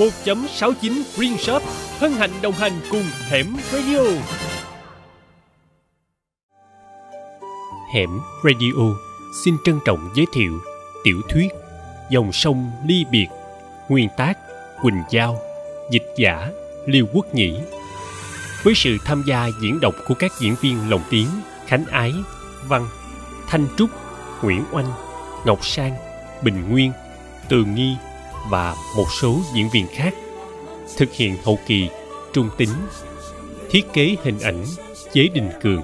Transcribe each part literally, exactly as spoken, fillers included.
một chấm sáu chín Green Shop hân hạnh đồng hành cùng Hẻm Radio. Hẻm Radio xin trân trọng giới thiệu tiểu thuyết Dòng sông ly biệt, nguyên tác Quỳnh Giao, dịch giả Liêu Quốc Nhĩ, với sự tham gia diễn đọc của các diễn viên lồng tiếng Khánh Ái, Văn, Thanh Trúc, Nguyễn Oanh, Ngọc Sang, Bình Nguyên, Tường Nghi và một số diễn viên khác. Thực hiện hậu kỳ Trung Tính. Thiết kế hình ảnh Chế Đình Cường.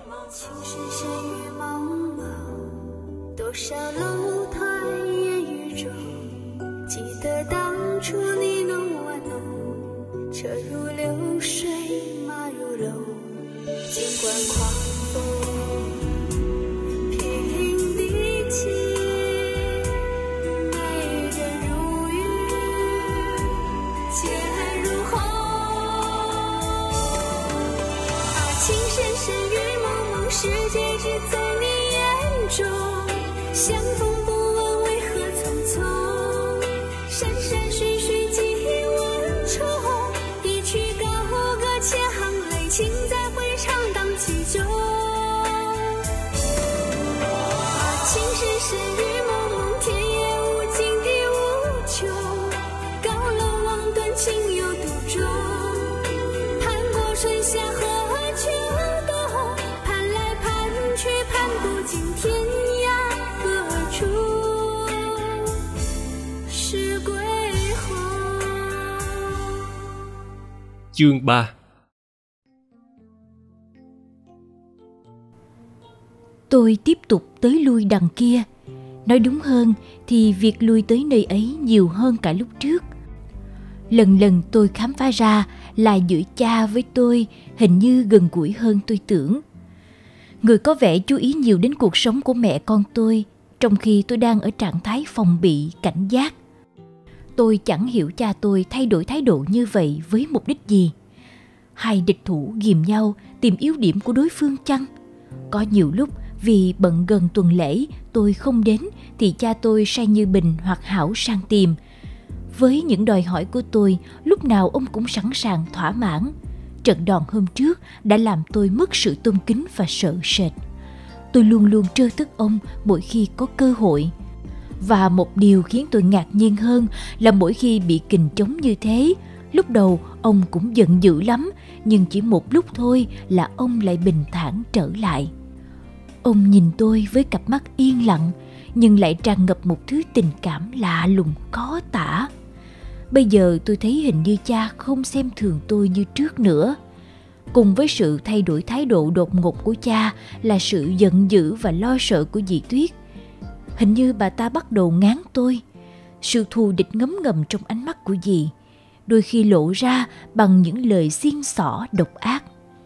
Chương ba. Tôi tiếp tục tới lui đằng kia. Nói đúng hơn thì việc lui tới nơi ấy nhiều hơn cả lúc trước. Lần lần tôi khám phá ra là giữa cha với tôi hình như gần gũi hơn tôi tưởng. Người có vẻ chú ý nhiều đến cuộc sống của mẹ con tôi, trong khi tôi đang ở trạng thái phòng bị, cảnh giác. Tôi chẳng hiểu cha tôi thay đổi thái độ như vậy với mục đích gì. Hai địch thủ ghìm nhau tìm yếu điểm của đối phương chăng? Có nhiều lúc vì bận gần tuần lễ tôi không đến thì cha tôi sai Như Bình hoặc Hảo sang tìm. Với những đòi hỏi của tôi, lúc nào ông cũng sẵn sàng thỏa mãn. Trận đòn hôm trước đã làm tôi mất sự tôn kính và sợ sệt. Tôi luôn luôn trơ tức ông mỗi khi có cơ hội. Và một điều khiến tôi ngạc nhiên hơn là mỗi khi bị kình chống như thế, lúc đầu ông cũng giận dữ lắm, nhưng chỉ một lúc thôi là ông lại bình thản trở lại. Ông nhìn tôi với cặp mắt yên lặng, nhưng lại tràn ngập một thứ tình cảm lạ lùng khó tả. Bây giờ tôi thấy hình như cha không xem thường tôi như trước nữa. Cùng với sự thay đổi thái độ đột ngột của cha là sự giận dữ và lo sợ của dì Tuyết. Hình như bà ta bắt đầu ngán tôi. Sự thù địch ngấm ngầm trong ánh mắt của dì, đôi khi lộ ra bằng những lời xiên xỏ độc ác.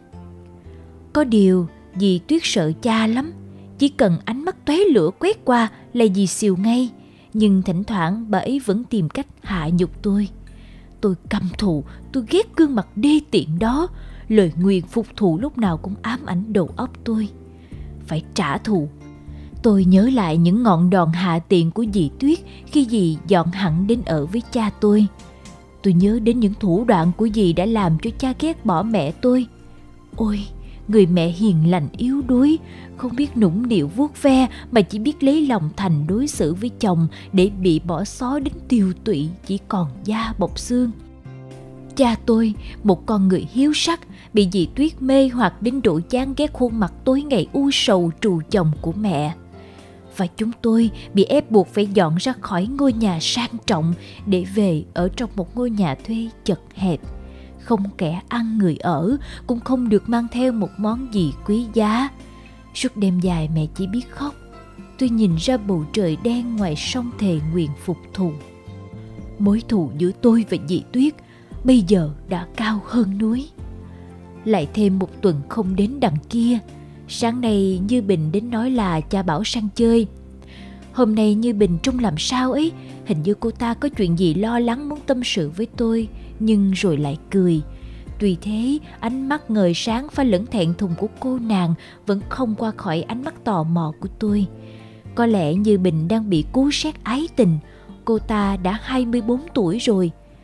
Có điều dì Tuyết sợ cha lắm. Chỉ cần ánh mắt tóe lửa quét qua là dì xìu ngay. Nhưng thỉnh thoảng bà ấy vẫn tìm cách hạ nhục tôi. Tôi căm thù, tôi ghét gương mặt đê tiện đó. Lời nguyền phục thù lúc nào cũng ám ảnh đầu óc tôi. Phải trả thù. Tôi nhớ lại những ngọn đòn hạ tiện của dì Tuyết khi dì dọn hẳn đến ở với cha tôi. Tôi nhớ đến những thủ đoạn của dì đã làm cho cha ghét bỏ mẹ tôi. Ôi, người mẹ hiền lành yếu đuối, không biết nũng nịu vuốt ve mà chỉ biết lấy lòng thành đối xử với chồng để bị bỏ xó đến tiêu tụy chỉ còn da bọc xương. Cha tôi, một con người hiếu sắc, bị dì Tuyết mê hoặc đến độ chán ghét khuôn mặt tối ngày u sầu trù chồng của mẹ. Và chúng tôi bị ép buộc phải dọn ra khỏi ngôi nhà sang trọng để về ở trong một ngôi nhà thuê chật hẹp. Không kẻ ăn người ở, cũng không được mang theo một món gì quý giá. Suốt đêm dài mẹ chỉ biết khóc. Tôi nhìn ra bầu trời đen ngoài sông thề nguyện phục thù. Mối thù giữa tôi và dì Tuyết bây giờ đã cao hơn núi. Lại thêm một tuần không đến đằng kia. Sáng nay Như Bình đến nói là cha bảo sang chơi. Hôm nay Như Bình trông làm sao ấy. Hình như cô ta có chuyện gì lo lắng muốn tâm sự với tôi, nhưng rồi lại cười. Tuy thế, ánh mắt ngời sáng pha lẫn thẹn thùng của cô nàng vẫn không qua khỏi ánh mắt tò mò của tôi. Có lẽ Như Bình đang bị cú sét ái tình. Cô ta đã hai mươi bốn tuổi rồi.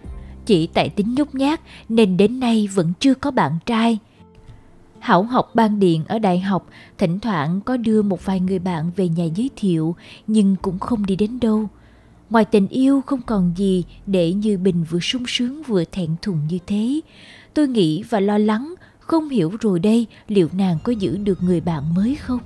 Chỉ tại tính nhút nhát nên đến nay vẫn chưa có bạn trai. Hảo học ban điện ở đại học, thỉnh thoảng có đưa một vài người bạn về nhà giới thiệu, nhưng cũng không đi đến đâu. Ngoài tình yêu không còn gì để Như Bình vừa sung sướng vừa thẹn thùng như thế. Tôi nghĩ và lo lắng, không hiểu rồi đây liệu nàng có giữ được người bạn mới không?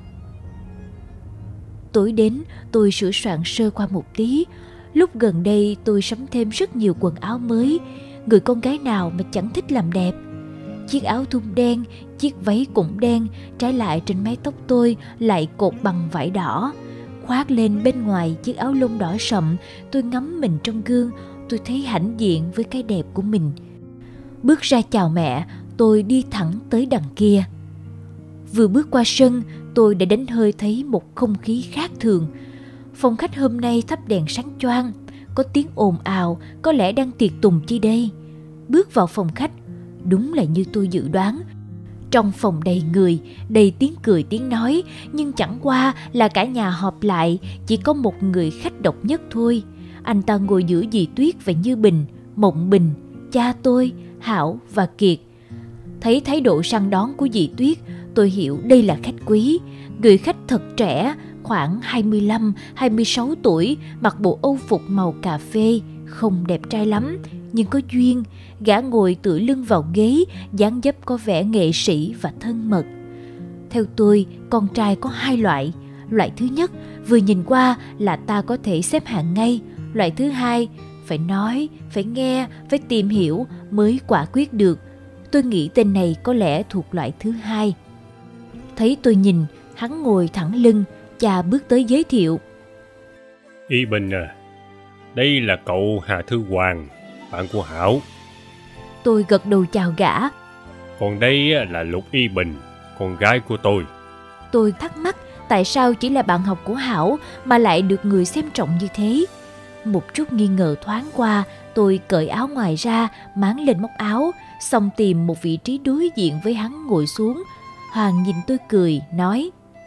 Tối đến, tôi sửa soạn sơ qua một tí. Lúc gần đây tôi sắm thêm rất nhiều quần áo mới. Người con gái nào mà chẳng thích làm đẹp. Chiếc áo thun đen, chiếc váy cũng đen, trái lại trên mái tóc tôi lại cột bằng vải đỏ. Khoác lên bên ngoài chiếc áo lông đỏ sậm, tôi ngắm mình trong gương, tôi thấy hãnh diện với cái đẹp của mình. Bước ra chào mẹ, tôi đi thẳng tới đằng kia. Vừa bước qua sân, tôi đã đánh hơi thấy một không khí khác thường. Phòng khách hôm nay thắp đèn sáng choang, có tiếng ồn ào, có lẽ đang tiệc tùng chi đây. Bước vào phòng khách, đúng là như tôi dự đoán. Trong phòng đầy người, đầy tiếng cười tiếng nói, nhưng chẳng qua là cả nhà họp lại, chỉ có một người khách độc nhất thôi. Anh ta ngồi giữa dì Tuyết và Như Bình, Mộng Bình, cha tôi, Hảo và Kiệt. Thấy thái độ săn đón của dì Tuyết, tôi hiểu đây là khách quý. Người khách thật trẻ, khoảng hai mươi lăm hai mươi sáu tuổi, mặc bộ âu phục màu cà phê, không đẹp trai lắm, nhưng có duyên. Gã ngồi tựa lưng vào ghế, dáng dấp có vẻ nghệ sĩ và thân mật. Theo tôi, con trai có hai loại. Loại thứ nhất, vừa nhìn qua là ta có thể xếp hạng ngay. Loại thứ hai, phải nói, phải nghe, phải tìm hiểu mới quả quyết được. Tôi nghĩ tên này có lẽ thuộc loại thứ hai. Thấy tôi nhìn, hắn ngồi thẳng lưng, cha bước tới giới thiệu. Y Bình à, đây là cậu Hà Thư Hoàng, bạn của Hảo. Tôi gật đầu chào gã. Còn đây là Lục Y Bình, con gái của tôi. Tôi thắc mắc tại sao chỉ là bạn học của Hảo mà lại được người xem trọng như thế. Một chút nghi ngờ thoáng qua, tôi cởi áo ngoài ra, máng lên móc áo, xong tìm một vị trí đối diện với hắn ngồi xuống. Hoàng nhìn tôi cười, nói: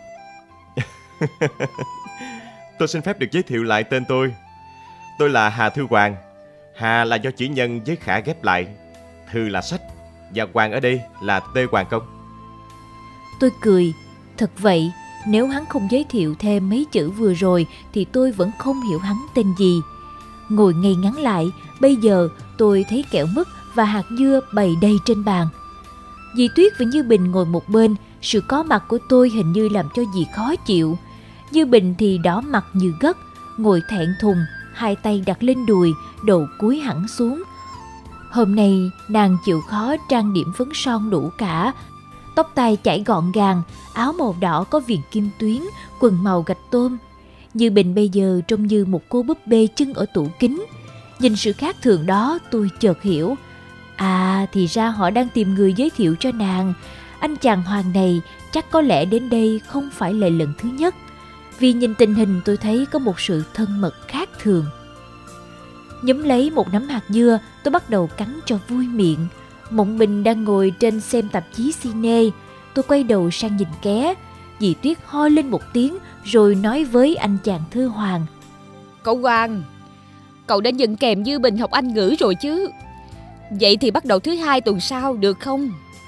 Tôi xin phép được giới thiệu lại tên tôi. Tôi là Hà Thư Hoàng. Hà là do chữ nhân với khả ghép lại, Thư là sách, và Hoàng ở đây là Tê Hoàng Công. Tôi cười. Thật vậy, nếu hắn không giới thiệu thêm mấy chữ vừa rồi thì tôi vẫn không hiểu hắn tên gì. Ngồi ngay ngắn lại, bây giờ tôi thấy kẹo mứt và hạt dưa bày đầy trên bàn. Dì Tuyết và Như Bình ngồi một bên, sự có mặt của tôi hình như làm cho dì khó chịu. Như Bình thì đỏ mặt như gấc, ngồi thẹn thùng, hai tay đặt lên đùi, đầu cúi hẳn xuống. Hôm nay nàng chịu khó trang điểm phấn son đủ cả, tóc tai chải gọn gàng, áo màu đỏ có viền kim tuyến, quần màu gạch tôm. Như Bình bây giờ trông như một cô búp bê chân ở tủ kính. Nhìn sự khác thường đó, tôi chợt hiểu. À, thì ra họ đang tìm người giới thiệu cho nàng. Anh chàng Hoàng này chắc có lẽ đến đây không phải là lần thứ nhất. Vì nhìn tình hình tôi thấy có một sự thân mật khác thường. Nhúm lấy một nắm hạt dưa, tôi bắt đầu cắn cho vui miệng. Mộng Bình đang ngồi trên xem tạp chí cine. Tôi quay đầu sang nhìn ké. Dì Tuyết ho lên một tiếng rồi nói với anh chàng Thư Hoàng: Cậu Hoàng, cậu đã nhận kèm Như Bình học Anh ngữ rồi chứ? Vậy thì bắt đầu thứ hai tuần sau được không?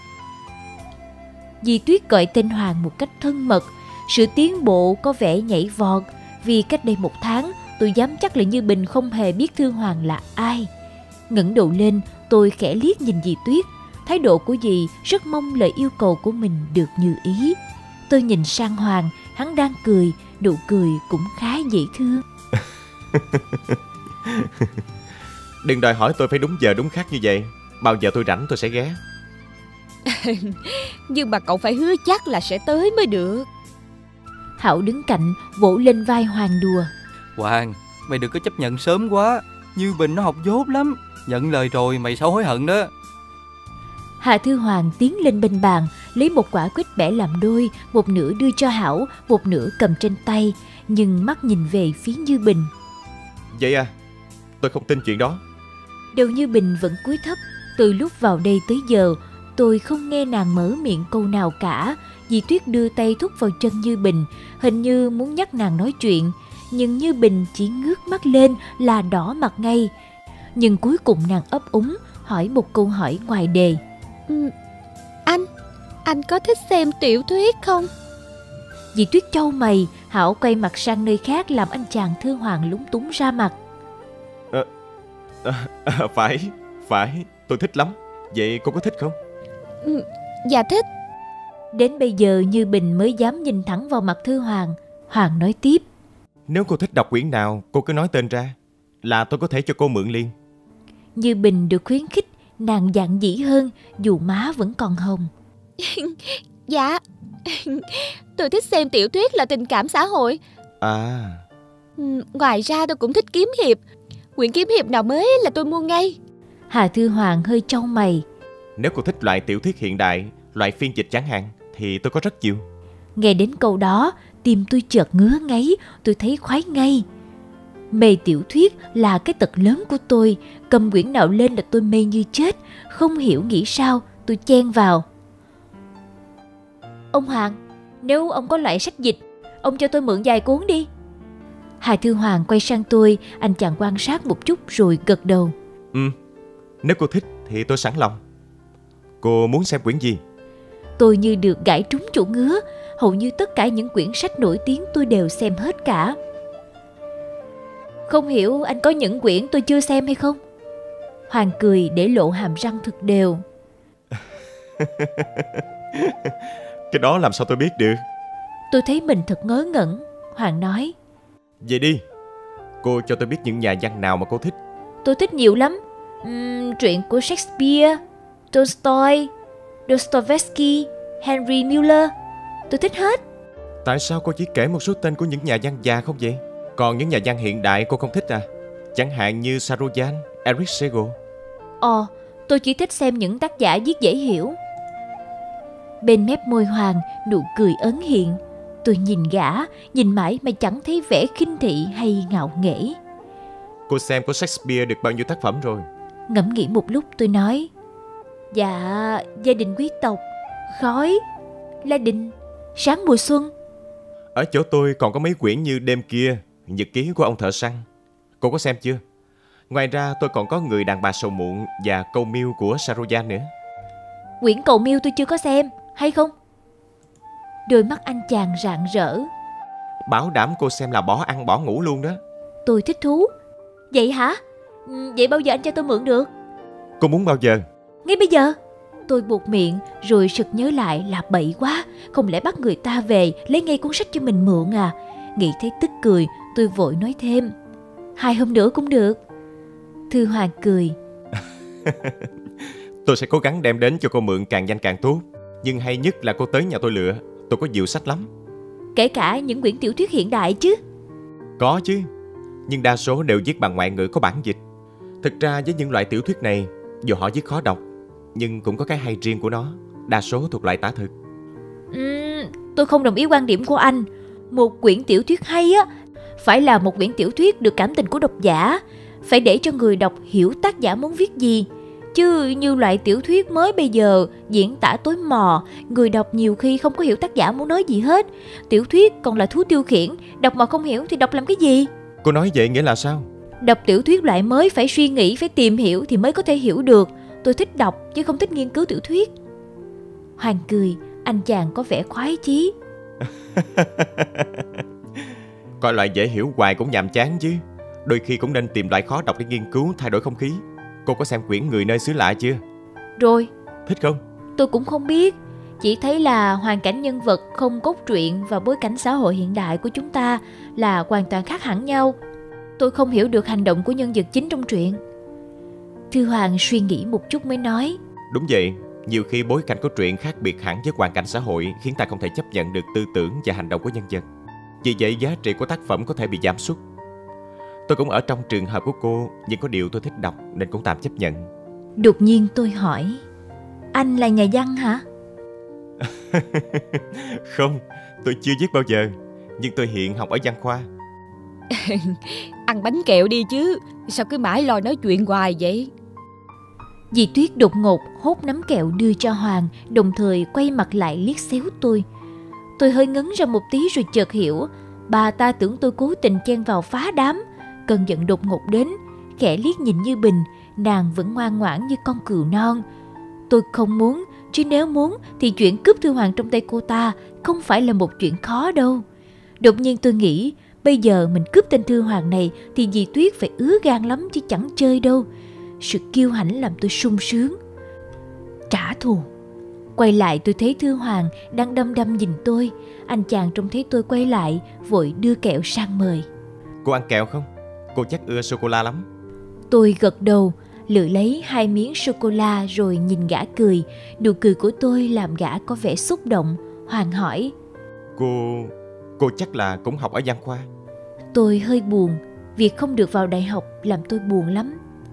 Dì Tuyết gọi tên Hoàng một cách thân mật. Sự tiến bộ có vẻ nhảy vọt, vì cách đây một tháng tôi dám chắc là Như Bình không hề biết Thư Hoàng là ai. Ngẩng đầu lên, tôi khẽ liếc nhìn dì Tuyết. Thái độ của dì rất mong lời yêu cầu của mình được như ý. Tôi nhìn sang Hoàng, hắn đang cười, nụ cười cũng khá dễ thương. Đừng đòi hỏi tôi phải đúng giờ đúng khắc như vậy. Bao giờ tôi rảnh tôi sẽ ghé. Nhưng mà cậu phải hứa chắc là sẽ tới mới được. Hảo đứng cạnh vỗ lên vai Hoàng đùa: Hoàng, mày đừng có chấp nhận sớm quá. Như Bình nó học dốt lắm. Nhận lời rồi mày sao hối hận đó. Hà Thư Hoàng tiến lên bên bàn, lấy một quả quýt bẻ làm đôi, một nửa đưa cho Hảo, một nửa cầm trên tay, nhưng mắt nhìn về phía Như Bình. Vậy à? Tôi không tin chuyện đó. Đầu Như Bình vẫn cúi thấp. Từ lúc vào đây tới giờ, tôi không nghe nàng mở miệng câu nào cả. Dì Tuyết đưa tay thúc vào chân Như Bình, hình như muốn nhắc nàng nói chuyện, nhưng Như Bình chỉ ngước mắt lên là đỏ mặt ngay. Nhưng cuối cùng nàng ấp úng hỏi một câu hỏi ngoài đề. Ừ, anh, anh có thích xem tiểu thuyết không? Dì Tuyết chau mày, hảo quay mặt sang nơi khác làm anh chàng Thư Hoàng lúng túng ra mặt. à, à, à, Phải, phải, tôi thích lắm. Vậy cô có thích không? Ừ, dạ thích. Đến bây giờ Như Bình mới dám nhìn thẳng vào mặt Thư Hoàng. Hoàng nói tiếp. Nếu cô thích đọc quyển nào, cô cứ nói tên ra, là tôi có thể cho cô mượn liền. Như Bình được khuyến khích, nàng dạn dĩ hơn, dù má vẫn còn hồng. Dạ, tôi thích xem tiểu thuyết là tình cảm xã hội. À, ừ, Ngoài ra tôi cũng thích kiếm hiệp. Quyển kiếm hiệp nào mới là tôi mua ngay. Hà Thư Hoàng hơi chau mày. nếu cô thích loại tiểu thuyết hiện đại, loại phiên dịch chẳng hạn, thì tôi có rất nhiều. Nghe đến câu đó, tim tôi chợt ngứa ngáy, tôi thấy khoái ngay. Mê tiểu thuyết là cái tật lớn của tôi, cầm quyển nào lên là tôi mê như chết, không hiểu nghĩ sao, tôi chen vào. Ông Hoàng, nếu ông có loại sách dịch, ông cho tôi mượn vài cuốn đi. Hà Thư Hoàng quay sang tôi, anh chàng quan sát một chút rồi gật đầu. Ừ, nếu cô thích thì tôi sẵn lòng. Cô muốn xem quyển gì? Tôi như được gãi trúng chỗ ngứa, hầu như tất cả những quyển sách nổi tiếng tôi đều xem hết cả. Không hiểu anh có những quyển tôi chưa xem hay không? Hoàng cười để lộ hàm răng thật đều. Cái đó làm sao tôi biết được? Tôi thấy mình thật ngớ ngẩn. Hoàng nói. Vậy đi, cô cho tôi biết những nhà văn nào mà cô thích. Tôi thích nhiều lắm. uhm, Truyện của Shakespeare, Tolstoy, Dostoevsky, Henry Miller. Tôi thích hết. Tại sao cô chỉ kể một số tên của những nhà văn già không vậy? Còn những nhà văn hiện đại cô không thích à? Chẳng hạn như Sarojan, Eric Segal. Ồ, tôi chỉ thích xem những tác giả viết dễ hiểu. Bên mép môi Hoàng, nụ cười ấn hiện. Tôi nhìn gã, nhìn mãi mà chẳng thấy vẻ khinh thị hay ngạo nghễ. Cô xem của Shakespeare được bao nhiêu tác phẩm rồi? Ngẫm nghĩ một lúc tôi nói. Dạ, Gia đình quý tộc, Khói, La Đình, Sáng mùa xuân. Ở chỗ tôi còn có mấy quyển như Đêm kia, Nhật ký của ông thợ săn. Cô có xem chưa? Ngoài ra tôi còn có Người đàn bà sầu muộn và Câu miêu của Sarojan nữa. Quyển Cầu miêu tôi chưa có xem, hay không? Đôi mắt anh chàng rạng rỡ. Bảo đảm cô xem là bỏ ăn bỏ ngủ luôn đó. Tôi thích thú. Vậy hả? Ừ, vậy bao giờ anh cho tôi mượn được? Cô muốn bao giờ? Ngay bây giờ. Tôi buột miệng rồi sực nhớ lại là bậy quá. Không lẽ bắt người ta về lấy ngay cuốn sách cho mình mượn à? Nghĩ thấy tức cười, tôi vội nói thêm. Hai hôm nữa cũng được. Thư Hoàng cười. Tôi sẽ cố gắng đem đến cho cô mượn càng nhanh càng tốt. Nhưng hay nhất là cô tới nhà tôi lựa. Tôi có nhiều sách lắm. Kể cả những quyển tiểu thuyết hiện đại chứ? Có chứ. Nhưng đa số đều viết bằng ngoại ngữ có bản dịch. Thực ra với những loại tiểu thuyết này, dù họ viết khó đọc, nhưng cũng có cái hay riêng của nó. Đa số thuộc loại tả thực. uhm, Tôi không đồng ý quan điểm của anh. Một quyển tiểu thuyết hay á phải là một quyển tiểu thuyết được cảm tình của độc giả, phải để cho người đọc hiểu tác giả muốn viết gì. Chứ như loại tiểu thuyết mới bây giờ diễn tả tối mò, người đọc nhiều khi không có hiểu tác giả muốn nói gì hết. Tiểu thuyết còn là thú tiêu khiển, đọc mà không hiểu thì đọc làm cái gì? Cô nói vậy nghĩa là sao? Đọc tiểu thuyết loại mới phải suy nghĩ, phải tìm hiểu thì mới có thể hiểu được. Tôi thích đọc chứ không thích nghiên cứu tiểu thuyết. Hoàng cười, anh chàng có vẻ khoái chí. Coi loại dễ hiểu hoài cũng nhàm chán chứ. Đôi khi cũng nên tìm loại khó đọc để nghiên cứu, thay đổi không khí. Cô có xem quyển Người nơi xứ lạ chưa? Rồi. Thích không? Tôi cũng không biết. Chỉ thấy là hoàn cảnh nhân vật, không cốt truyện và bối cảnh xã hội hiện đại của chúng ta là hoàn toàn khác hẳn nhau. Tôi không hiểu được hành động của nhân vật chính trong truyện. Thư Hoàng suy nghĩ một chút mới nói. Đúng vậy. Nhiều khi bối cảnh của truyện khác biệt hẳn với hoàn cảnh xã hội, khiến ta không thể chấp nhận được tư tưởng và hành động của nhân vật. Vì vậy giá trị của tác phẩm có thể bị giảm sút. Tôi cũng ở trong trường hợp của cô, nhưng có điều tôi thích đọc nên cũng tạm chấp nhận. Đột nhiên tôi hỏi. Anh là nhà văn hả? Không, tôi chưa viết bao giờ. Nhưng tôi hiện học ở văn khoa. Ăn bánh kẹo đi chứ. Sao cứ mãi lo nói chuyện hoài vậy? Dì Tuyết đột ngột hốt nắm kẹo đưa cho Hoàng, đồng thời quay mặt lại liếc xéo tôi. Tôi hơi ngấn ra một tí rồi chợt hiểu. Bà ta tưởng tôi cố tình chen vào phá đám. Cơn giận đột ngột đến, kẻ liếc nhìn như Bình, nàng vẫn ngoan ngoãn như con cừu non. Tôi không muốn, chứ nếu muốn thì chuyện cướp Thư Hoàng trong tay cô ta không phải là một chuyện khó đâu. Đột nhiên tôi nghĩ, bây giờ mình cướp tên Thư Hoàng này thì dì Tuyết phải ứa gan lắm chứ chẳng chơi đâu. Sự kiêu hãnh làm tôi sung sướng. Trả thù. Quay lại tôi thấy Thư Hoàng đang đăm đăm nhìn tôi. Anh chàng trông thấy tôi quay lại, vội đưa kẹo sang mời. Cô ăn kẹo không? Cô chắc ưa sô-cô-la lắm. Tôi gật đầu, lựa lấy hai miếng sô-cô-la rồi nhìn gã cười. Nụ cười của tôi làm gã có vẻ xúc động. Hoàng hỏi: Cô... cô chắc là cũng học ở Văn Khoa. Tôi hơi buồn. Việc không được vào đại học làm tôi buồn lắm.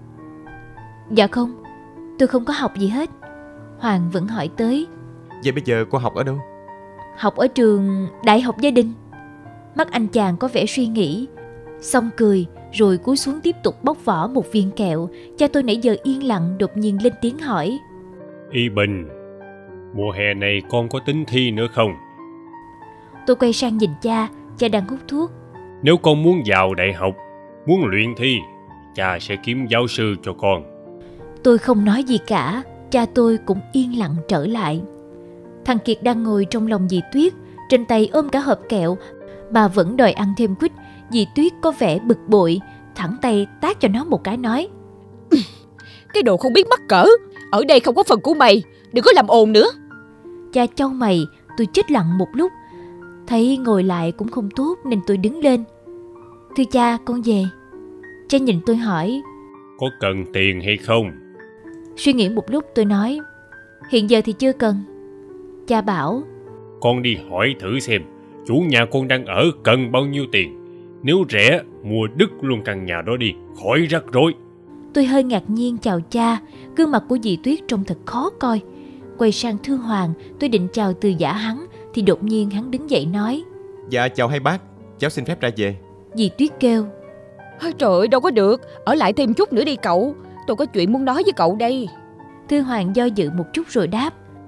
Dạ không, tôi không có học gì hết. Hoàng vẫn hỏi tới: Vậy bây giờ cô học ở đâu? Học ở trường Đại học Gia Đình. Mắt anh chàng có vẻ suy nghĩ, xong cười rồi cúi xuống tiếp tục bóc vỏ một viên kẹo. Cha tôi nãy giờ yên lặng đột nhiên lên tiếng hỏi: Y Bình, mùa hè này con có tính thi nữa không? Tôi quay sang nhìn cha, cha đang hút thuốc. Nếu con muốn vào đại học, muốn luyện thi, cha sẽ kiếm giáo sư cho con. Tôi không nói gì cả, cha tôi cũng yên lặng trở lại. Thằng Kiệt đang ngồi trong lòng dì Tuyết, trên tay ôm cả hộp kẹo mà vẫn đòi ăn thêm quýt. Dì Tuyết có vẻ bực bội, thẳng tay tát cho nó một cái nói: Cái đồ không biết mắc cỡ, ở đây không có phần của mày, đừng có làm ồn nữa. Cha chau mày. Tôi chết lặng một lúc, thấy ngồi lại cũng không tốt nên tôi đứng lên. Thưa cha, con về. Cha nhìn tôi hỏi: Có cần tiền hay không? Suy nghĩ một lúc tôi nói: Hiện giờ thì chưa cần. Cha bảo: Con đi hỏi thử xem chủ nhà con đang ở cần bao nhiêu tiền. Nếu rẻ, mua đứt luôn căn nhà đó đi, khỏi rắc rối. Tôi hơi ngạc nhiên chào cha. Gương mặt của dì Tuyết trông thật khó coi. Quay sang Thư Hoàng, tôi định chào từ giả hắn thì đột nhiên hắn đứng dậy nói: Dạ chào hai bác, cháu xin phép ra về. Dì Tuyết kêu: Trời ơi, đâu có được, ở lại thêm chút nữa đi cậu. Tôi có chuyện muốn nói với cậu đây. Thư Hoàng do dự một chút rồi đáp: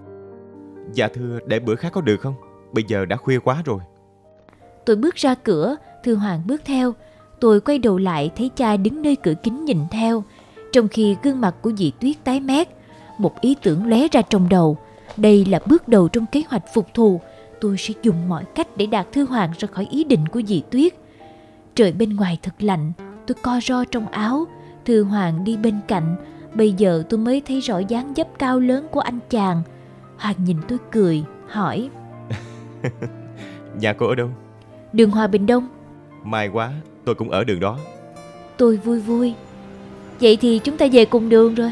Dạ thưa, để bữa khác có được không? Bây giờ đã khuya quá rồi. Tôi bước ra cửa, Thư Hoàng bước theo. Tôi quay đầu lại thấy cha đứng nơi cửa kính nhìn theo, trong khi gương mặt của dì Tuyết tái mét. Một ý tưởng lóe ra trong đầu. Đây là bước đầu trong kế hoạch phục thù. Tôi sẽ dùng mọi cách để đạt Thư Hoàng ra khỏi ý định của dì Tuyết. Trời bên ngoài thật lạnh, tôi co ro trong áo. Thư Hoàng đi bên cạnh. Bây giờ tôi mới thấy rõ dáng dấp cao lớn của anh chàng. Hoàng nhìn tôi cười, hỏi: Nhà cô ở đâu? Đường Hòa Bình Đông. May quá, tôi cũng ở đường đó. Tôi vui vui: Vậy thì chúng ta về cùng đường rồi.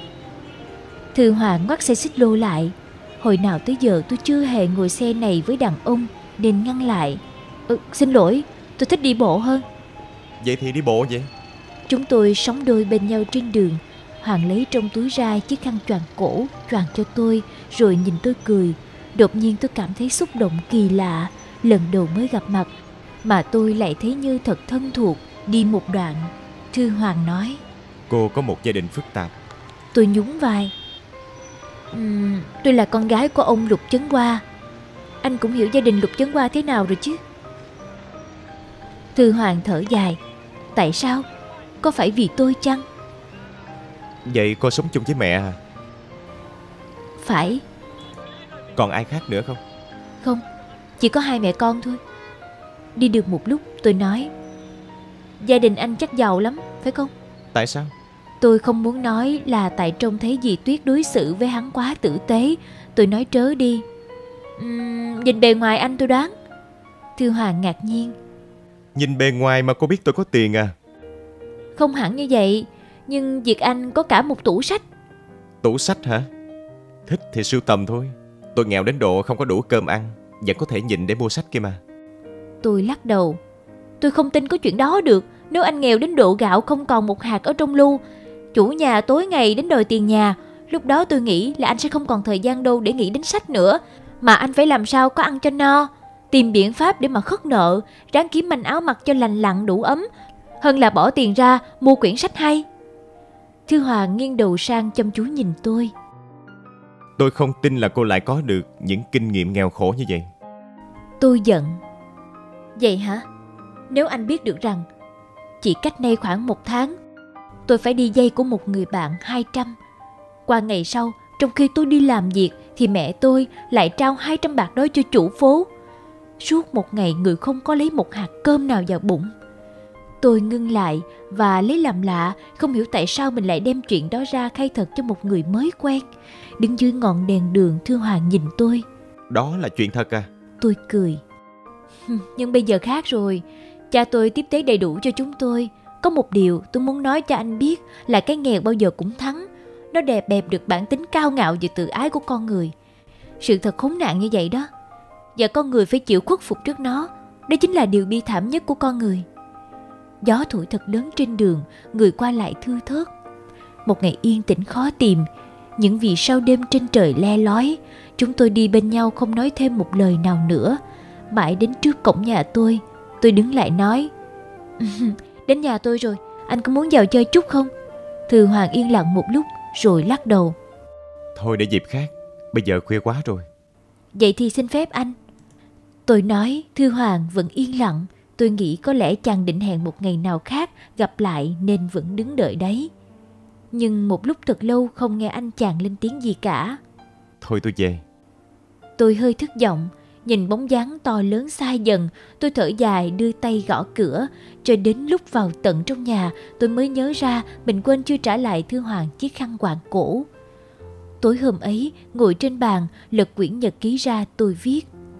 Thư Hoàng ngoắt xe xích lô lại. Hồi nào tới giờ tôi chưa hề ngồi xe này với đàn ông nên ngăn lại. Ừ, xin lỗi, tôi thích đi bộ hơn. Vậy thì đi bộ vậy. Chúng tôi sóng đôi bên nhau trên đường. Hoàng lấy trong túi ra chiếc khăn choàng cổ, choàng cho tôi, rồi nhìn tôi cười. Đột nhiên tôi cảm thấy xúc động kỳ lạ. Lần đầu mới gặp mặt mà tôi lại thấy như thật thân thuộc. Đi một đoạn, Thư Hoàng nói: Cô có một gia đình phức tạp. Tôi nhún vai: uhm, Tôi là con gái của ông Lục Chấn Hoa. Anh cũng hiểu gia đình Lục Chấn Hoa thế nào rồi chứ. Thư Hoàng thở dài: Tại sao? Có phải vì tôi chăng? Vậy cô sống chung với mẹ à? Phải. Còn ai khác nữa không? Không, chỉ có hai mẹ con thôi. Đi được một lúc tôi nói: Gia đình anh chắc giàu lắm, phải không? Tại sao? Tôi không muốn nói là tại trông thấy dì Tuyết đối xử với hắn quá tử tế. Tôi nói trớ đi. uhm, Nhìn bề ngoài anh tôi đoán. Thư Hoàng ngạc nhiên: Nhìn bề ngoài mà cô biết tôi có tiền à? Không hẳn như vậy, nhưng việc anh có cả một tủ sách. Tủ sách hả? Thích thì sưu tầm thôi. Tôi nghèo đến độ không có đủ cơm ăn, vẫn có thể nhìn để mua sách kia mà. Tôi lắc đầu: Tôi không tin có chuyện đó được. Nếu anh nghèo đến độ gạo không còn một hạt ở trong lu, chủ nhà tối ngày đến đòi tiền nhà, lúc đó tôi nghĩ là anh sẽ không còn thời gian đâu để nghĩ đến sách nữa. Mà anh phải làm sao có ăn cho no, tìm biện pháp để mà khất nợ, ráng kiếm manh áo mặc cho lành lặn đủ ấm, hơn là bỏ tiền ra mua quyển sách hay. Thư Hoàng nghiêng đầu sang chăm chú nhìn tôi. Tôi không tin là cô lại có được những kinh nghiệm nghèo khổ như vậy. Tôi giận: Vậy hả? Nếu anh biết được rằng chỉ cách nay khoảng một tháng tôi phải đi vay của một người bạn hai trăm. Qua ngày sau, trong khi tôi đi làm việc thì mẹ tôi lại trao hai trăm bạc đó cho chủ phố. Suốt một ngày người không có lấy một hạt cơm nào vào bụng. Tôi ngưng lại và lấy làm lạ, không hiểu tại sao mình lại đem chuyện đó ra khai thật cho một người mới quen. Đứng dưới ngọn đèn đường, Thư Hoàng nhìn tôi. Đó là chuyện thật à? Tôi cười. Nhưng bây giờ khác rồi. Cha tôi tiếp tế đầy đủ cho chúng tôi. Có một điều tôi muốn nói cho anh biết là cái nghèo bao giờ cũng thắng. Nó đè bẹp được bản tính cao ngạo và tự ái của con người. Sự thật khốn nạn như vậy đó. Và con người phải chịu khuất phục trước nó. Đó chính là điều bi thảm nhất của con người. Gió thổi thật lớn trên đường, người qua lại thưa thớt. Một ngày yên tĩnh khó tìm. Những vì sao đêm trên trời le lói. Chúng tôi đi bên nhau không nói thêm một lời nào nữa. Mãi đến trước cổng nhà tôi, tôi đứng lại nói: Đến nhà tôi rồi, anh có muốn vào chơi chút không? Thư Hoàng yên lặng một lúc rồi lắc đầu. Thôi để dịp khác, bây giờ khuya quá rồi. Vậy thì xin phép anh. Tôi nói. Thư Hoàng vẫn yên lặng. Tôi nghĩ có lẽ chàng định hẹn một ngày nào khác gặp lại nên vẫn đứng đợi đấy. Nhưng một lúc thật lâu không nghe anh chàng lên tiếng gì cả. Thôi tôi về. Tôi hơi thất vọng. Nhìn bóng dáng to lớn xa dần, tôi thở dài đưa tay gõ cửa. Cho đến lúc vào tận trong nhà, tôi mới nhớ ra mình quên chưa trả lại Thư Hoàng chiếc khăn quàng cổ. Tối hôm ấy, ngồi trên bàn, lật quyển nhật ký ra, tôi viết: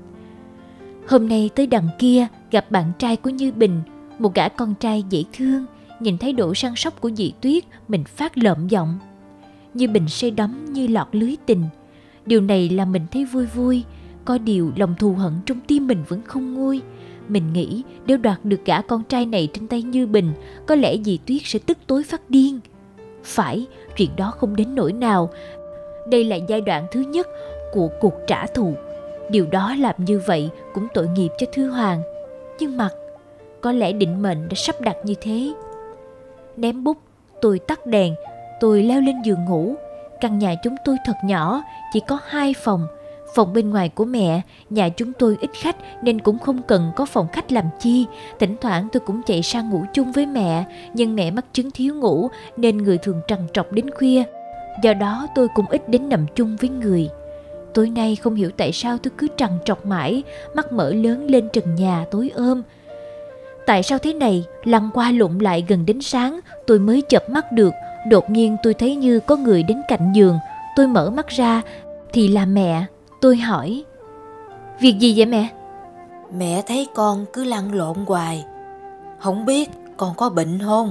Hôm nay tới đằng kia gặp bạn trai của Như Bình, một gã con trai dễ thương. Nhìn thái độ săn sóc của dì Tuyết, mình phát lợm giọng. Như Bình say đắm như lọt lưới tình. Điều này làm mình thấy vui vui. Có điều lòng thù hận trong tim mình vẫn không nguôi. Mình nghĩ nếu đoạt được gã con trai này trên tay Như Bình, có lẽ dì Tuyết sẽ tức tối phát điên. Phải, chuyện đó không đến nỗi nào. Đây là giai đoạn thứ nhất của cuộc trả thù. Điều đó làm như vậy cũng tội nghiệp cho Thư Hoàng. Nhưng mà có lẽ định mệnh đã sắp đặt như thế. Ném bút, tôi tắt đèn, tôi leo lên giường ngủ. Căn nhà chúng tôi thật nhỏ, chỉ có hai phòng. Phòng bên ngoài của mẹ, nhà chúng tôi ít khách nên cũng không cần có phòng khách làm chi. Thỉnh thoảng tôi cũng chạy sang ngủ chung với mẹ, nhưng mẹ mắc chứng thiếu ngủ nên người thường trằn trọc đến khuya. Do đó tôi cũng ít đến nằm chung với người. Tối nay không hiểu tại sao tôi cứ trằn trọc mãi, mắt mở lớn lên trần nhà tối ôm. Tại sao thế này? Lăn qua lộn lại gần đến sáng, tôi mới chợp mắt được. Đột nhiên tôi thấy như có người đến cạnh giường. Tôi mở mắt ra thì là mẹ. Tôi hỏi: Việc gì vậy mẹ? Mẹ thấy con cứ lăn lộn hoài, không biết con có bệnh không?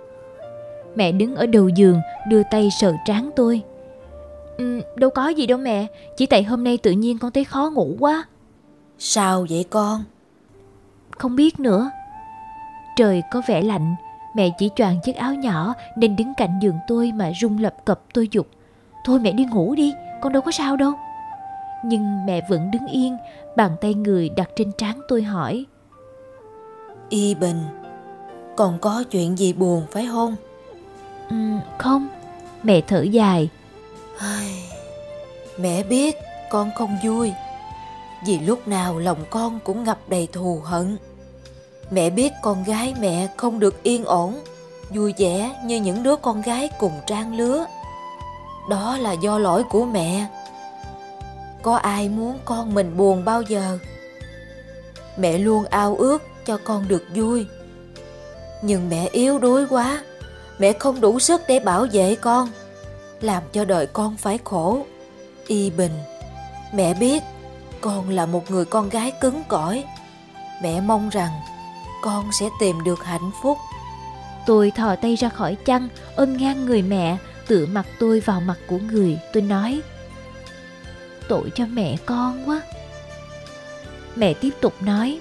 Mẹ đứng ở đầu giường đưa tay sờ trán tôi. Ừ, đâu có gì đâu mẹ, chỉ tại hôm nay tự nhiên con thấy khó ngủ quá. Sao vậy con? Không biết nữa. Trời có vẻ lạnh, mẹ chỉ choàng chiếc áo nhỏ nên đứng cạnh giường tôi mà run lập cập. Tôi giục: Thôi mẹ đi ngủ đi, con đâu có sao đâu. Nhưng mẹ vẫn đứng yên, bàn tay người đặt trên trán tôi hỏi: Y Bình, còn có chuyện gì buồn phải không? Ừ, không. Mẹ thở dài. Mẹ biết con không vui, vì lúc nào lòng con cũng ngập đầy thù hận. Mẹ biết con gái mẹ không được yên ổn, vui vẻ như những đứa con gái cùng trang lứa. Đó là do lỗi của mẹ. Có ai muốn con mình buồn bao giờ? Mẹ luôn ao ước cho con được vui. Nhưng mẹ yếu đuối quá, mẹ không đủ sức để bảo vệ con, làm cho đời con phải khổ. Y Bình, mẹ biết con là một người con gái cứng cỏi. Mẹ mong rằng con sẽ tìm được hạnh phúc. Tôi thò tay ra khỏi chăn, ôm ngang người mẹ, tựa mặt tôi vào mặt của người. Tôi nói: Tội cho mẹ con quá. Mẹ tiếp tục nói: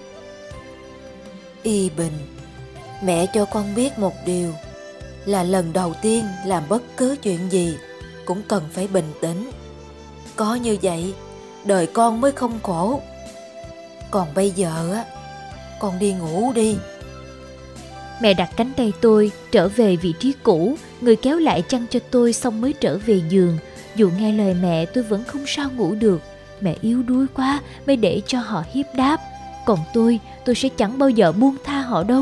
Y Bình, mẹ cho con biết một điều, là lần đầu tiên làm bất cứ chuyện gì cũng cần phải bình tĩnh. Có như vậy, đời con mới không khổ. Còn bây giờ á, con đi ngủ đi. Mẹ đặt cánh tay tôi trở về vị trí cũ, người kéo lại chăn cho tôi xong mới trở về giường. Dù nghe lời mẹ tôi vẫn không sao ngủ được. Mẹ yếu đuối quá mới để cho họ hiếp đáp. Còn tôi, tôi sẽ chẳng bao giờ buông tha họ đâu.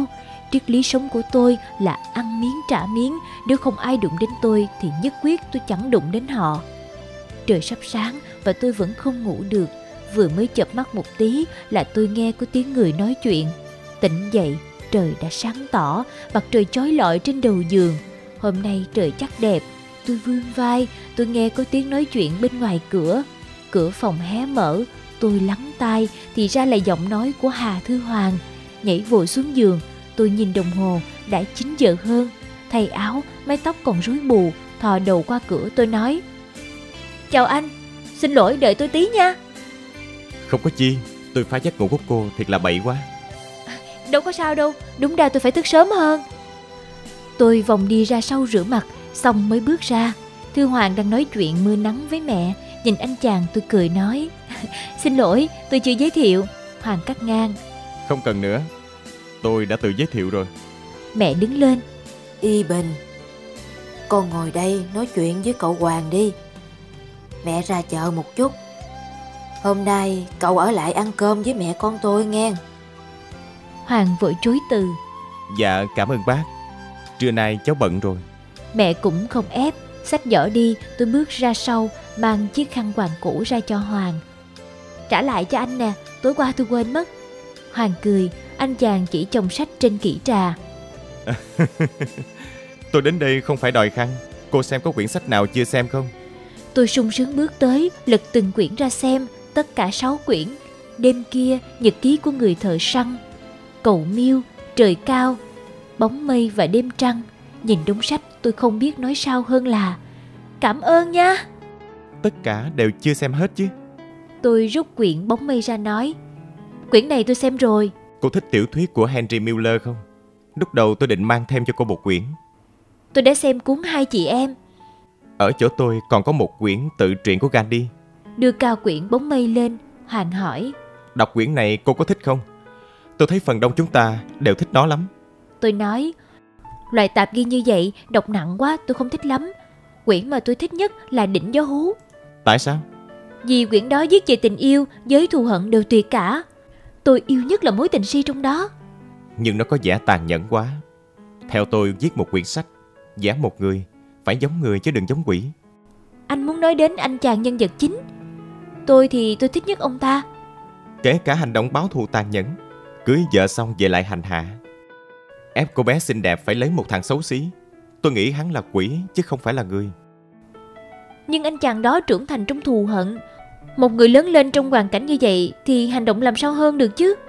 Triết lý sống của tôi là ăn miếng trả miếng, nếu không ai đụng đến tôi thì nhất quyết tôi chẳng đụng đến họ. Trời sắp sáng và tôi vẫn không ngủ được. Vừa mới chợp mắt một tí là tôi nghe có tiếng người nói chuyện. Tỉnh dậy, trời đã sáng tỏ, mặt trời chói lọi trên đầu giường. Hôm nay trời chắc đẹp. Tôi vươn vai, tôi nghe có tiếng nói chuyện bên ngoài cửa. Cửa phòng hé mở, tôi lắng tai thì ra là giọng nói của Hà Thư Hoàng. Nhảy vội xuống giường, tôi nhìn đồng hồ, đã chín giờ hơn. Thay áo, mái tóc còn rối bù, thò đầu qua cửa tôi nói: "Chào anh, xin lỗi đợi tôi tí nha." Không có chi, tôi phá giấc ngủ của cô thiệt là bậy quá. Đâu có sao đâu, đúng ra tôi phải thức sớm hơn. Tôi vòng đi ra sau rửa mặt, xong mới bước ra. Thư Hoàng đang nói chuyện mưa nắng với mẹ. Nhìn anh chàng tôi cười nói: "Xin lỗi, tôi chưa giới thiệu." Hoàng cắt ngang: "Không cần nữa, tôi đã tự giới thiệu rồi." Mẹ đứng lên: Y Bình, con ngồi đây nói chuyện với cậu Hoàng đi. Mẹ ra chợ một chút. Hôm nay cậu ở lại ăn cơm với mẹ con tôi nghe. Hoàng vội chối từ: "Dạ cảm ơn bác, trưa nay cháu bận rồi." Mẹ cũng không ép. Xách giỏ đi, tôi bước ra sau, mang chiếc khăn quàng cũ ra cho Hoàng. "Trả lại cho anh nè, tối qua tôi quên mất." Hoàng cười, anh chàng chỉ chồng sách trên kỹ trà. "Tôi đến đây không phải đòi khăn. Cô xem có quyển sách nào chưa xem không?" Tôi sung sướng bước tới, lật từng quyển ra xem, tất cả sáu quyển. Đêm kia, nhật ký của người thợ săn, Cầu Miêu, Trời Cao, Bóng Mây và Đêm Trăng. Nhìn đống sách tôi không biết nói sao hơn là: "Cảm ơn nha." "Tất cả đều chưa xem hết chứ?" Tôi rút quyển Bóng Mây ra nói: "Quyển này tôi xem rồi." "Cô thích tiểu thuyết của Henry Miller không? Lúc đầu tôi định mang thêm cho cô một quyển." "Tôi đã xem cuốn Hai Chị Em." "Ở chỗ tôi còn có một quyển tự truyện của Gandhi." Đưa cao quyển Bóng Mây lên, Hoàng hỏi: "Đọc quyển này cô có thích không? Tôi thấy phần đông chúng ta đều thích nó lắm." Tôi nói: "Loại tạp ghi như vậy đọc nặng quá, tôi không thích lắm. Quyển mà tôi thích nhất là Đỉnh Gió Hú." "Tại sao?" "Vì quyển đó viết về tình yêu, với thù hận đều tuyệt cả. Tôi yêu nhất là mối tình si trong đó." "Nhưng nó có vẻ tàn nhẫn quá. Theo tôi, viết một quyển sách, vẽ một người, phải giống người chứ đừng giống quỷ." "Anh muốn nói đến anh chàng nhân vật chính. Tôi thì tôi thích nhất ông ta." "Kể cả hành động báo thù tàn nhẫn, cưới vợ xong về lại hành hạ, ép cô bé xinh đẹp phải lấy một thằng xấu xí. Tôi nghĩ hắn là quỷ chứ không phải là người." "Nhưng anh chàng đó trưởng thành trong thù hận. Một người lớn lên trong hoàn cảnh như vậy thì hành động làm sao hơn được chứ?"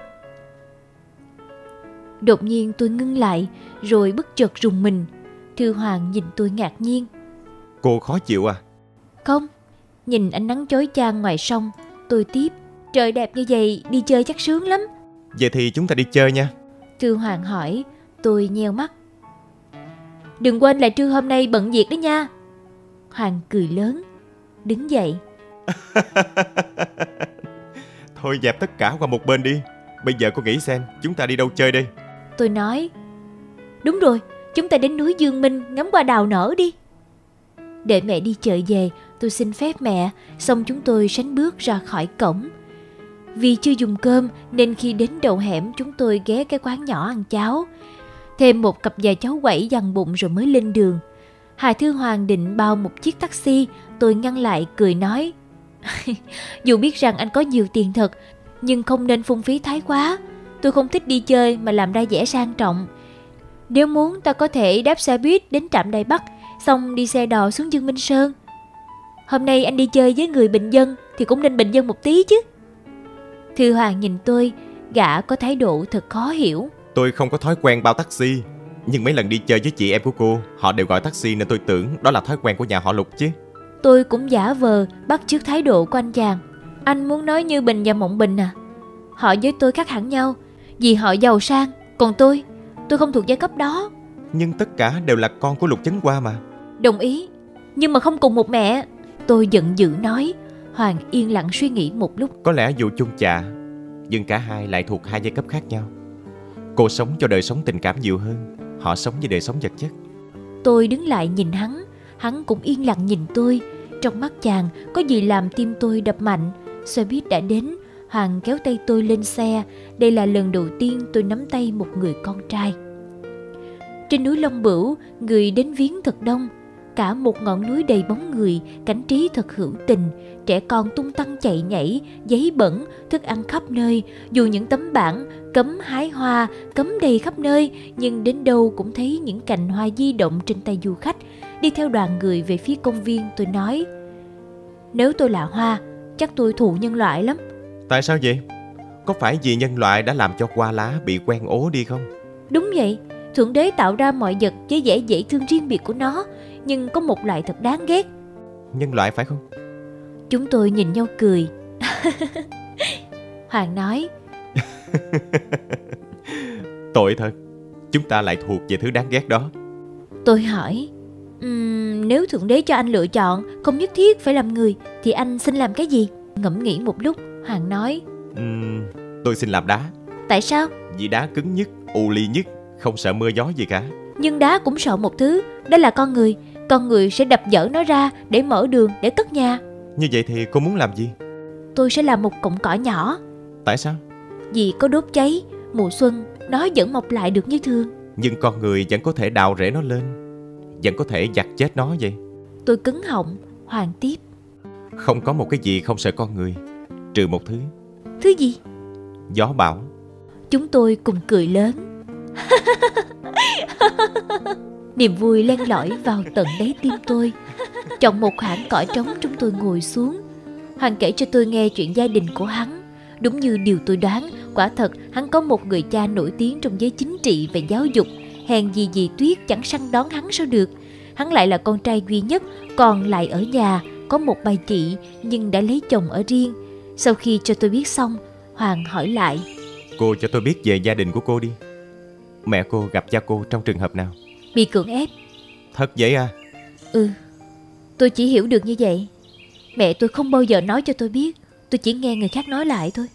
Đột nhiên tôi ngưng lại, rồi bất chợt rùng mình. Thư Hoàng nhìn tôi ngạc nhiên: "Cô khó chịu à?" "Không." Nhìn ánh nắng chói chang ngoài sông, tôi tiếp: "Trời đẹp như vậy, đi chơi chắc sướng lắm." "Vậy thì chúng ta đi chơi nha." Thư Hoàng hỏi. Tôi nheo mắt: "Đừng quên là trưa hôm nay bận việc đấy nha." Hoàng cười lớn, đứng dậy: "Thôi dẹp tất cả qua một bên đi. Bây giờ cô nghĩ xem chúng ta đi đâu chơi đây?" Tôi nói: "Đúng rồi, chúng ta đến núi Dương Minh ngắm hoa đào nở đi." Để mẹ đi chợ về, tôi xin phép mẹ, xong chúng tôi sánh bước ra khỏi cổng. Vì chưa dùng cơm nên khi đến đầu hẻm chúng tôi ghé cái quán nhỏ ăn cháo. Thêm một cặp giày cháu quẩy dằn bụng rồi mới lên đường. Hà Thư Hoàng định bao một chiếc taxi, tôi ngăn lại cười nói: "Dù biết rằng anh có nhiều tiền thật, nhưng không nên phung phí thái quá. Tôi không thích đi chơi mà làm ra vẻ sang trọng. Nếu muốn ta có thể đáp xe buýt đến trạm Đài Bắc, xong đi xe đò xuống Dương Minh Sơn. Hôm nay anh đi chơi với người bình dân thì cũng nên bình dân một tí chứ." Thư Hoàng nhìn tôi, gã có thái độ thật khó hiểu. "Tôi không có thói quen bao taxi, nhưng mấy lần đi chơi với chị em của cô, họ đều gọi taxi nên tôi tưởng đó là thói quen của nhà họ Lục chứ." Tôi cũng giả vờ bắt chước thái độ của anh chàng. "Anh muốn nói Như Bình và Mộng Bình à? Họ với tôi khác hẳn nhau, vì họ giàu sang, còn tôi, tôi không thuộc giai cấp đó." "Nhưng tất cả đều là con của Lục Chấn Hoa mà." "Đồng ý, nhưng mà không cùng một mẹ." Tôi giận dữ nói. Hoàng yên lặng suy nghĩ một lúc. "Có lẽ dù chung chạ, nhưng cả hai lại thuộc hai giai cấp khác nhau. Cô sống cho đời sống tình cảm nhiều hơn, họ sống với đời sống vật chất." Tôi đứng lại nhìn hắn, hắn cũng yên lặng nhìn tôi. Trong mắt chàng có gì làm tim tôi đập mạnh. Xe buýt đã đến, Hoàng kéo tay tôi lên xe. Đây là lần đầu tiên tôi nắm tay một người con trai. Trên núi Long Bửu, người đến viếng thật đông. Cả một ngọn núi đầy bóng người, cảnh trí thật hữu tình. Trẻ con tung tăng chạy nhảy, giấy bẩn, thức ăn khắp nơi. Dù những tấm bảng cấm hái hoa, cấm đầy khắp nơi, nhưng đến đâu cũng thấy những cành hoa di động trên tay du khách. Đi theo đoàn người về phía công viên, tôi nói: nếu tôi là hoa, chắc tôi thù nhân loại lắm. Tại sao vậy? Có phải vì nhân loại đã làm cho hoa lá bị quen ố đi không? Đúng vậy, Thượng Đế tạo ra mọi vật với vẻ dễ thương riêng biệt của nó, nhưng có một loại thật đáng ghét. Nhân loại phải không? Chúng tôi nhìn nhau cười. Hoàng nói: Tội thật, chúng ta lại thuộc về thứ đáng ghét đó. Tôi hỏi: uhm, nếu Thượng Đế cho anh lựa chọn, không nhất thiết phải làm người, thì anh xin làm cái gì? Ngẫm nghĩ một lúc, Hoàng nói: uhm, Tôi xin làm đá. Tại sao? Vì đá cứng nhất, u ly nhất, không sợ mưa gió gì cả. Nhưng đá cũng sợ một thứ, đó là con người. Con người sẽ đập dỡ nó ra để mở đường, để cất nhà. Như vậy thì cô muốn làm gì? Tôi sẽ làm một cọng cỏ nhỏ. Tại sao? Vì có đốt cháy, mùa xuân nó vẫn mọc lại được như thường. Nhưng con người vẫn có thể đào rễ nó lên, vẫn có thể giặt chết nó vậy. Tôi cứng họng. Hoàng tiếp: Không có một cái gì không sợ con người, trừ một thứ. Thứ gì? Gió bão. Chúng tôi cùng cười lớn. Niềm vui len lỏi vào tận đáy tim tôi. Chọn một khoảng cỏ trống, chúng tôi ngồi xuống. Hoàng kể cho tôi nghe chuyện gia đình của hắn. Đúng như điều tôi đoán, quả thật hắn có một người cha nổi tiếng trong giới chính trị và giáo dục. Hèn gì dì Tuyết chẳng săn đón hắn sao được. Hắn lại là con trai duy nhất, còn lại ở nhà. Có một bà chị nhưng đã lấy chồng ở riêng. Sau khi cho tôi biết xong, Hoàng hỏi lại: Cô cho tôi biết về gia đình của cô đi. Mẹ cô gặp cha cô trong trường hợp nào? Bị cưỡng ép. Thật vậy à? Ừ, tôi chỉ hiểu được như vậy. Mẹ tôi không bao giờ nói cho tôi biết, tôi chỉ nghe người khác nói lại thôi.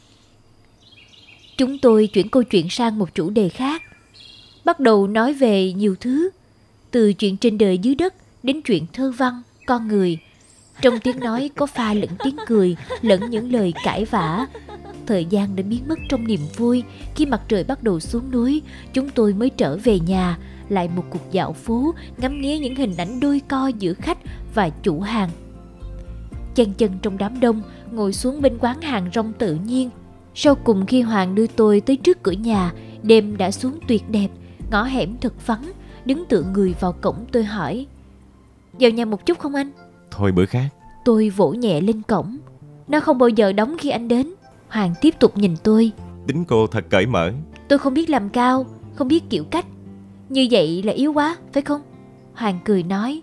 Chúng tôi chuyển câu chuyện sang một chủ đề khác, bắt đầu nói về nhiều thứ, từ chuyện trên đời dưới đất đến chuyện thơ văn, con người. Trong tiếng nói có pha lẫn tiếng cười, lẫn những lời cãi vã. Thời gian đã biến mất trong niềm vui. Khi mặt trời bắt đầu xuống núi, chúng tôi mới trở về nhà. Lại một cuộc dạo phố, ngắm nghía những hình ảnh đôi co giữa khách và chủ hàng. Chân chân trong đám đông, ngồi xuống bên quán hàng rong tự nhiên. Sau cùng khi Hoàng đưa tôi tới trước cửa nhà, đêm đã xuống tuyệt đẹp, ngõ hẻm thật vắng. Đứng tựa người vào cổng, tôi hỏi: vào nhà một chút không anh? Thôi bữa khác. Tôi vỗ nhẹ lên cổng. Nó không bao giờ đóng khi anh đến. Hoàng tiếp tục nhìn tôi. Tính cô thật cởi mở. Tôi không biết làm cao, không biết kiểu cách. Như vậy là yếu quá, phải không? Hoàng cười nói.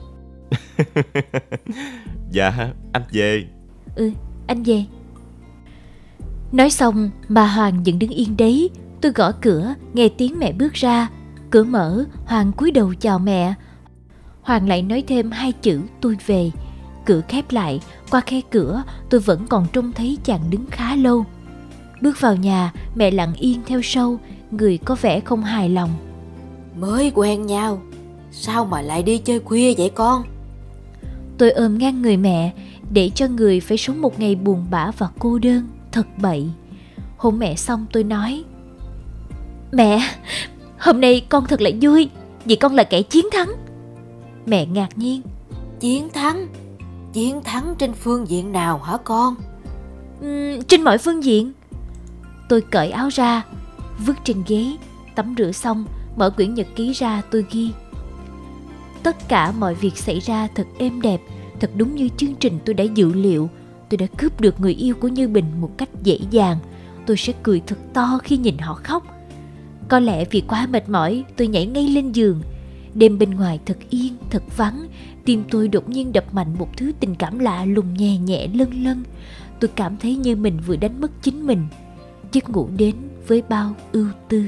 Dạ, anh về. Ừ, anh về. Nói xong, bà Hoàng vẫn đứng yên đấy. Tôi gõ cửa, nghe tiếng mẹ bước ra. Cửa mở, Hoàng cúi đầu chào mẹ. Hoàng lại nói thêm hai chữ tôi về. Cửa khép lại, qua khe cửa tôi vẫn còn trông thấy chàng đứng khá lâu. Bước vào nhà, mẹ lặng yên theo sau, người có vẻ không hài lòng. Mới quen nhau, sao mà lại đi chơi khuya vậy con? Tôi ôm ngang người mẹ, để cho người phải sống một ngày buồn bã và cô đơn, thật bậy. Hôn mẹ xong tôi nói: mẹ, hôm nay con thật là vui, vì con là kẻ chiến thắng. Mẹ ngạc nhiên. Chiến thắng? Chiến thắng trên phương diện nào hả con? Uhm, trên mọi phương diện. Tôi cởi áo ra, vứt trên ghế, tắm rửa xong, mở quyển nhật ký ra, tôi ghi: tất cả mọi việc xảy ra thật êm đẹp, thật đúng như chương trình tôi đã dự liệu. Tôi đã cướp được người yêu của Như Bình một cách dễ dàng. Tôi sẽ cười thật to khi nhìn họ khóc. Có lẽ vì quá mệt mỏi, tôi nhảy ngay lên giường. Đêm bên ngoài thật yên, thật vắng. Tim tôi đột nhiên đập mạnh một thứ tình cảm lạ lùng, nhẹ nhẹ lân lân. Tôi cảm thấy như mình vừa đánh mất chính mình. Giấc ngủ đến với bao ưu tư.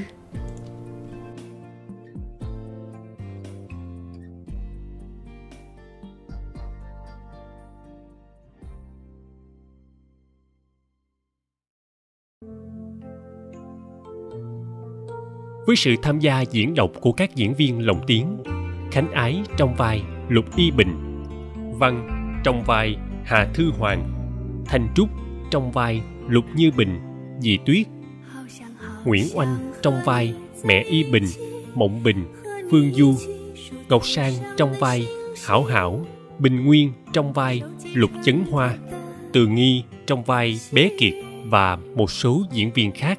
Với sự tham gia diễn đọc của các diễn viên lồng tiếng: Khánh Ái trong vai Lục Y Bình, Văn trong vai Hà Thư Hoàng, Thanh Trúc trong vai Lục Như Bình, dì Tuyết, Nguyễn Oanh trong vai mẹ Y Bình, Mộng Bình, Phương Du, Ngọc Sang trong vai Hảo Hảo, Bình Nguyên trong vai Lục Chấn Hoa, Từ Nghi trong vai Bé Kiệt và một số diễn viên khác.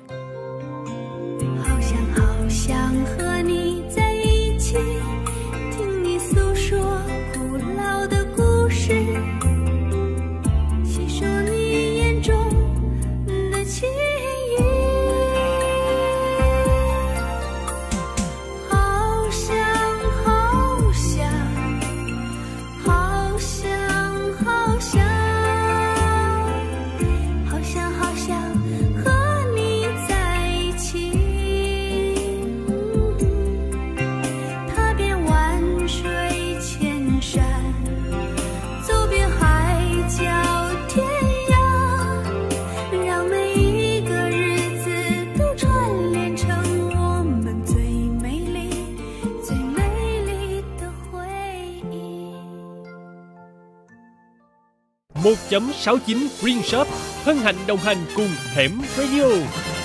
một chấm sáu chín Green Shop hân hạnh đồng hành cùng Hẻm Radio.